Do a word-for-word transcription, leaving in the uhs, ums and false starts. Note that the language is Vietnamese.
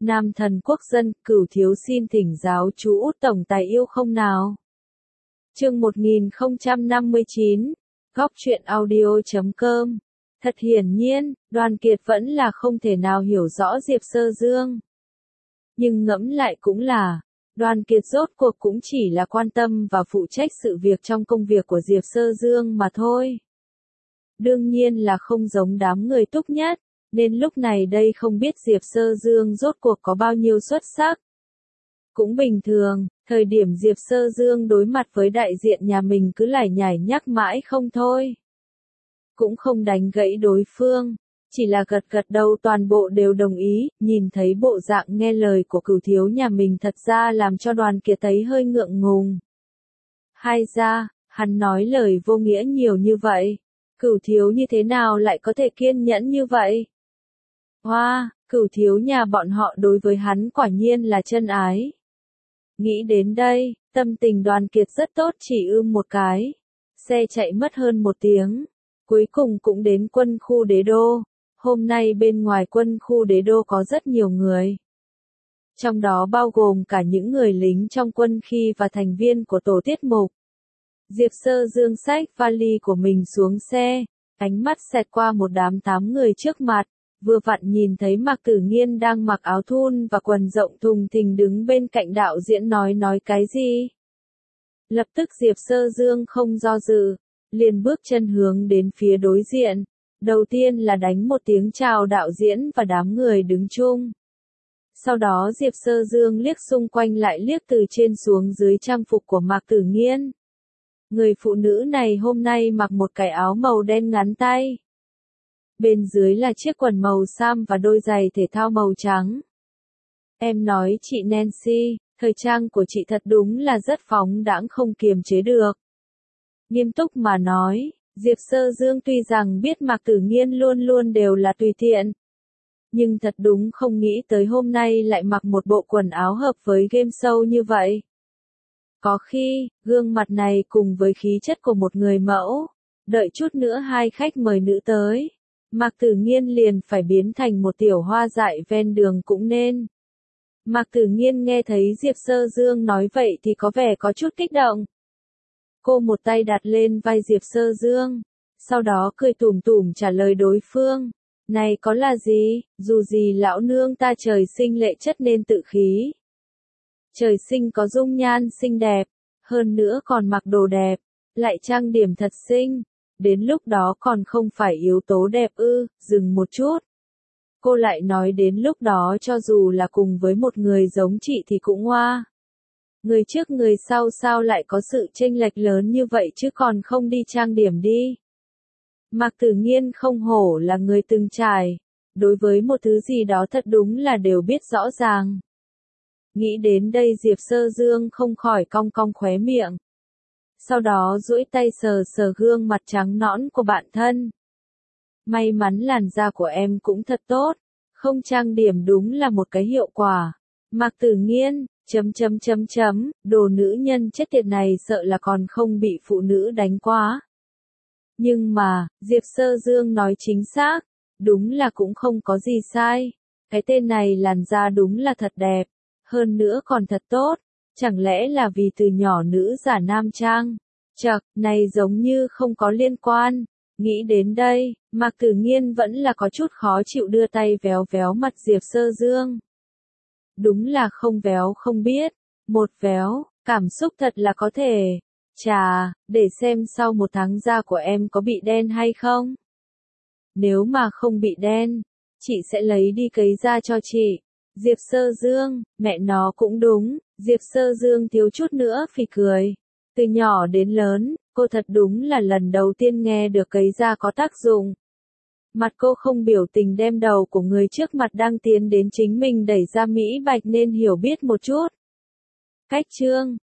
Nam thần quốc dân, Cửu thiếu xin thỉnh giáo chú Út tổng tài yêu không nào. Chương một nghìn không trăm năm mươi chín, góc truyện audio chấm com. Thật hiển nhiên, Đoàn Kiệt vẫn là không thể nào hiểu rõ Diệp Sơ Dương. Nhưng ngẫm lại cũng là, Đoàn Kiệt rốt cuộc cũng chỉ là quan tâm và phụ trách sự việc trong công việc của Diệp Sơ Dương mà thôi. Đương nhiên là không giống đám người Túc Nhất, nên lúc này đây không biết Diệp Sơ Dương rốt cuộc có bao nhiêu xuất sắc. Cũng bình thường, thời điểm Diệp Sơ Dương đối mặt với đại diện nhà mình cứ lải nhải nhắc mãi không thôi. Cũng không đánh gãy đối phương, chỉ là gật gật đầu toàn bộ đều đồng ý, nhìn thấy bộ dạng nghe lời của Cửu thiếu nhà mình thật ra làm cho Đoàn Kiệt thấy hơi ngượng ngùng. Hay ra, hắn nói lời vô nghĩa nhiều như vậy, Cửu thiếu như thế nào lại có thể kiên nhẫn như vậy? Hoa, wow, Cửu thiếu nhà bọn họ đối với hắn quả nhiên là chân ái. Nghĩ đến đây, tâm tình Đoàn Kiệt rất tốt, chỉ ưm một cái. Xe chạy mất hơn một tiếng. Cuối cùng cũng đến quân khu đế đô. Hôm nay bên ngoài quân khu đế đô có rất nhiều người. Trong đó bao gồm cả những người lính trong quân khi và thành viên của tổ tiết mục. Diệp Sơ Dương xách vali của mình xuống xe, ánh mắt xẹt qua một đám tám người trước mặt. Vừa vặn nhìn thấy Mạc Tử Nghiên đang mặc áo thun và quần rộng thùng thình đứng bên cạnh đạo diễn nói nói cái gì. Lập tức Diệp Sơ Dương không do dự, liền bước chân hướng đến phía đối diện. Đầu tiên là đánh một tiếng chào đạo diễn và đám người đứng chung. Sau đó Diệp Sơ Dương liếc xung quanh lại liếc từ trên xuống dưới trang phục của Mạc Tử Nghiên. Người phụ nữ này hôm nay mặc một cái áo màu đen ngắn tay. Bên dưới là chiếc quần màu sam và đôi giày thể thao màu trắng. Em nói chị Nancy, thời trang của chị thật đúng là rất phóng đãng không kiềm chế được. Nghiêm túc mà nói, Diệp Sơ Dương tuy rằng biết Mạc Tử Nghiên luôn luôn đều là tùy tiện. Nhưng thật đúng không nghĩ tới hôm nay lại mặc một bộ quần áo hợp với game show như vậy. Có khi, gương mặt này cùng với khí chất của một người mẫu, đợi chút nữa hai khách mời nữ tới. Mạc Tử Nghiên liền phải biến thành một tiểu hoa dại ven đường cũng nên. Mạc Tử Nghiên nghe thấy Diệp Sơ Dương nói vậy thì có vẻ có chút kích động. Cô một tay đặt lên vai Diệp Sơ Dương, sau đó cười tủm tủm trả lời đối phương. Này có là gì, dù gì lão nương ta trời sinh lệ chất nên tự khí. Trời sinh có dung nhan xinh đẹp, hơn nữa còn mặc đồ đẹp, lại trang điểm thật xinh. Đến lúc đó còn không phải yếu tố đẹp ư, dừng một chút. Cô lại nói đến lúc đó cho dù là cùng với một người giống chị thì cũng hoa. Người trước người sau sao lại có sự chênh lệch lớn như vậy chứ còn không đi trang điểm đi. Mạc Tử Nghiên không hổ là người từng trải. Đối với một thứ gì đó thật đúng là đều biết rõ ràng. Nghĩ đến đây Diệp Sơ Dương không khỏi cong cong khóe miệng. Sau đó duỗi tay sờ sờ gương mặt trắng nõn của bạn thân. May mắn làn da của em cũng thật tốt, không trang điểm đúng là một cái hiệu quả. Mạc Tử Nghiên, chấm chấm chấm chấm, đồ nữ nhân chết tiệt này sợ là còn không bị phụ nữ đánh quá. Nhưng mà, Diệp Sơ Dương nói chính xác, đúng là cũng không có gì sai. Cái tên này làn da đúng là thật đẹp, hơn nữa còn thật tốt. Chẳng lẽ là vì từ nhỏ nữ giả nam trang? Chậc, này giống như không có liên quan. Nghĩ đến đây, Mạc Tử Nghiên vẫn là có chút khó chịu đưa tay véo véo mặt Diệp Sơ Dương. Đúng là không véo không biết. Một véo, cảm xúc thật là có thể. Chà, để xem sau một tháng da của em có bị đen hay không? Nếu mà không bị đen, chị sẽ lấy đi cấy da cho chị. Diệp Sơ Dương, mẹ nó cũng đúng. Diệp Sơ Dương thiếu chút nữa phì cười. Từ nhỏ đến lớn, cô thật đúng là lần đầu tiên nghe được cấy da có tác dụng. Mặt cô không biểu tình đem đầu của người trước mặt đang tiến đến chính mình đẩy ra mỹ bạch nên hiểu biết một chút. Cách chương,